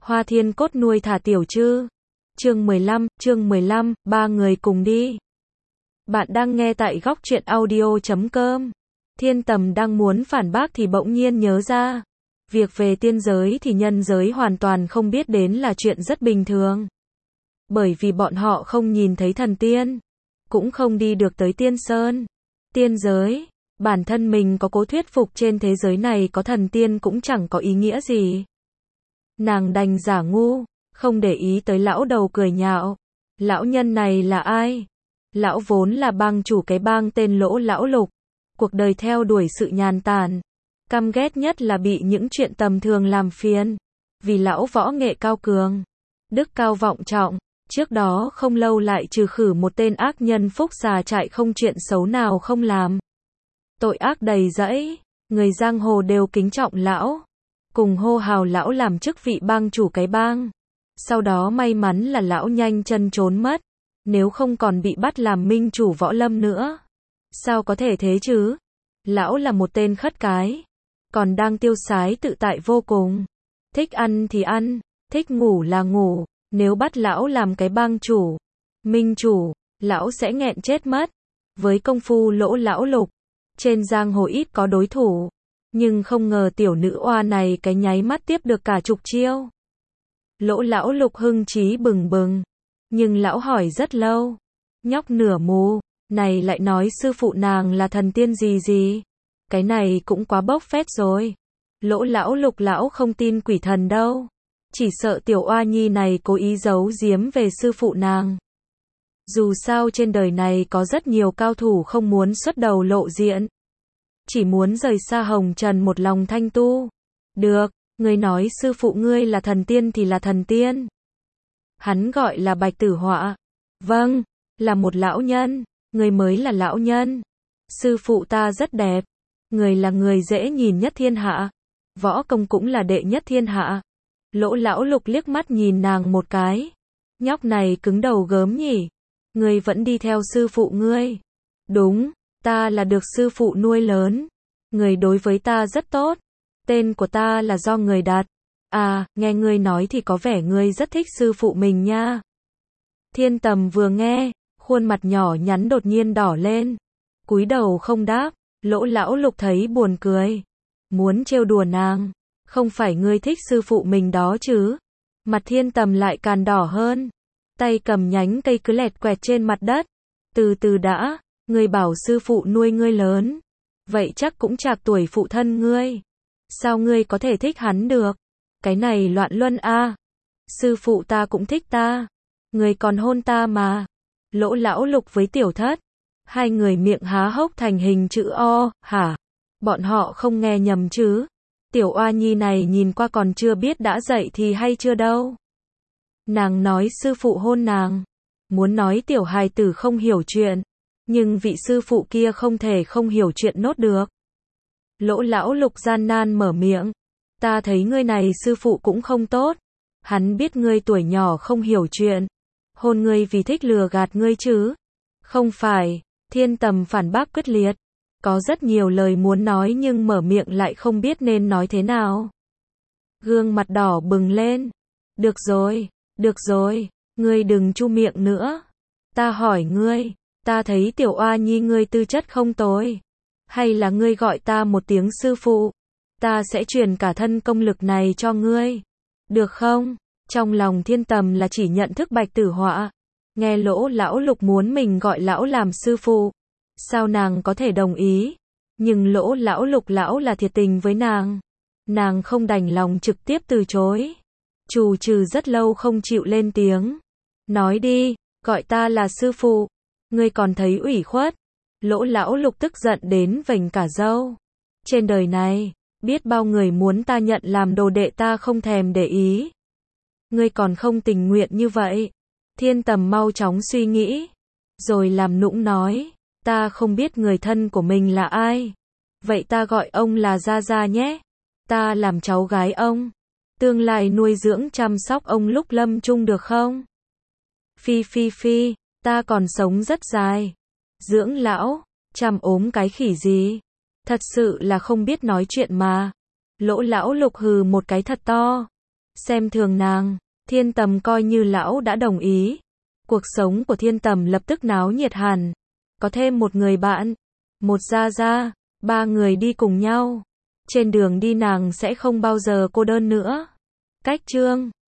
Hoa Thiên Cốt nuôi thả tiểu trư. Chương 15, ba người cùng đi. Bạn đang nghe tại góc truyện audio.com. Thiên Tầm đang muốn phản bác thì bỗng nhiên nhớ ra. Việc về tiên giới thì nhân giới hoàn toàn không biết đến là chuyện rất bình thường. Bởi vì bọn họ không nhìn thấy thần tiên. Cũng không đi được tới tiên sơn. Tiên giới, bản thân mình có cố thuyết phục trên thế giới này có thần tiên cũng chẳng có ý nghĩa gì. Nàng đành giả ngu, không để ý tới lão đầu cười nhạo. Lão nhân này là ai? Lão vốn là bang chủ cái bang tên Lỗ Lão Lục. Cuộc đời theo đuổi sự nhàn tản. Căm ghét nhất là bị những chuyện tầm thường làm phiền. Vì lão võ nghệ cao cường, đức cao vọng trọng. Trước đó không lâu lại trừ khử một tên ác nhân phúc già trại không chuyện xấu nào không làm. Tội ác đầy rẫy, người giang hồ đều kính trọng lão. Cùng hô hào lão làm chức vị bang chủ cái bang. Sau đó may mắn là lão nhanh chân trốn mất. Nếu không còn bị bắt làm minh chủ võ lâm nữa. Sao có thể thế chứ? Lão là một tên khất cái. Còn đang tiêu sái tự tại vô cùng. Thích ăn thì ăn, thích ngủ là ngủ. Nếu bắt lão làm cái bang chủ, minh chủ, lão sẽ nghẹn chết mất. Với công phu Lỗ Lão Lục, trên giang hồ ít có đối thủ. Nhưng không ngờ tiểu nữ oa này cái nháy mắt tiếp được cả chục chiêu. Lỗ Lão Lục hưng trí bừng bừng. Nhưng lão hỏi rất lâu. Nhóc nửa mù, này lại nói sư phụ nàng là thần tiên gì. Cái này cũng quá bốc phét rồi. Lỗ Lão Lục lão không tin quỷ thần đâu. Chỉ sợ tiểu oa nhi này cố ý giấu giếm về sư phụ nàng. Dù sao trên đời này có rất nhiều cao thủ không muốn xuất đầu lộ diện. Chỉ muốn rời xa hồng trần một lòng thanh tu. Được, ngươi nói sư phụ ngươi là thần tiên thì là thần tiên. Hắn gọi là Bạch Tử Họa. Vâng, là một lão nhân, ngươi mới là lão nhân. Sư phụ ta rất đẹp. Người là người dễ nhìn nhất thiên hạ. Võ công cũng là đệ nhất thiên hạ. Lỗ Lão Lục liếc mắt nhìn nàng một cái. Nhóc này cứng đầu gớm nhỉ. Ngươi vẫn đi theo sư phụ ngươi. Đúng, ta là được sư phụ nuôi lớn. Người đối với ta rất tốt. Tên của ta là do người đặt. À, nghe ngươi nói thì có vẻ ngươi rất thích sư phụ mình nha. Thiên Tầm vừa nghe, khuôn mặt nhỏ nhắn đột nhiên đỏ lên. Cúi đầu không đáp. Lỗ Lão Lục thấy buồn cười. Muốn trêu đùa nàng. Không phải ngươi thích sư phụ mình đó chứ. Mặt Thiên Tầm lại càng đỏ hơn. Tay cầm nhánh cây cứ lẹt quẹt trên mặt đất. Từ từ đã, ngươi bảo sư phụ nuôi ngươi lớn. Vậy chắc cũng trạc tuổi phụ thân ngươi. Sao ngươi có thể thích hắn được? Cái này loạn luân a. Sư phụ ta cũng thích ta. Ngươi còn hôn ta mà. Lỗ Lão Lục với Tiểu Thất. Hai người miệng há hốc thành hình chữ O, hả? Bọn họ không nghe nhầm chứ? Tiểu oa nhi này nhìn qua còn chưa biết đã dậy thì hay chưa đâu. Nàng nói sư phụ hôn nàng. Muốn nói tiểu hài tử không hiểu chuyện. Nhưng vị sư phụ kia không thể không hiểu chuyện nốt được. Lỗ Lão Lục gian nan mở miệng. Ta thấy ngươi này sư phụ cũng không tốt. Hắn biết ngươi tuổi nhỏ không hiểu chuyện. Hôn ngươi vì thích lừa gạt ngươi chứ. Không phải. Thiên Tầm phản bác quyết liệt. Có rất nhiều lời muốn nói nhưng mở miệng lại không biết nên nói thế nào. Gương mặt đỏ bừng lên. Được rồi, ngươi đừng chu miệng nữa. Ta hỏi ngươi, ta thấy tiểu oa nhi ngươi tư chất không tồi. Hay là ngươi gọi ta một tiếng sư phụ, ta sẽ truyền cả thân công lực này cho ngươi. Được không? Trong lòng Thiên Tầm là chỉ nhận thức Bạch Tử Họa. Nghe Lỗ Lão Lục muốn mình gọi lão làm sư phụ. Sao nàng có thể đồng ý? Nhưng Lỗ Lão Lục lão là thiệt tình với nàng. Nàng không đành lòng trực tiếp từ chối. Trù trừ rất lâu không chịu lên tiếng. Nói đi, gọi ta là sư phụ. Ngươi còn thấy ủy khuất. Lỗ Lão Lục tức giận đến vành cả râu. Trên đời này, biết bao người muốn ta nhận làm đồ đệ ta không thèm để ý. Ngươi còn không tình nguyện như vậy. Thiên Tầm mau chóng suy nghĩ. Rồi làm nũng nói. Ta không biết người thân của mình là ai. Vậy ta gọi ông là Gia Gia nhé. Ta làm cháu gái ông. Tương lai nuôi dưỡng chăm sóc ông lúc lâm chung được không? Phi, ta còn sống rất dài. Dưỡng lão, chăm ốm cái khỉ gì? Thật sự là không biết nói chuyện mà. Lỗ Lão Lục hừ một cái thật to. xem thường nàng. Thiên Tầm coi như lão đã đồng ý. Cuộc sống của Thiên Tầm lập tức náo nhiệt hẳn. Có thêm một người bạn, một Gia Gia, ba người đi cùng nhau. Trên đường đi nàng sẽ không bao giờ cô đơn nữa. Cách chương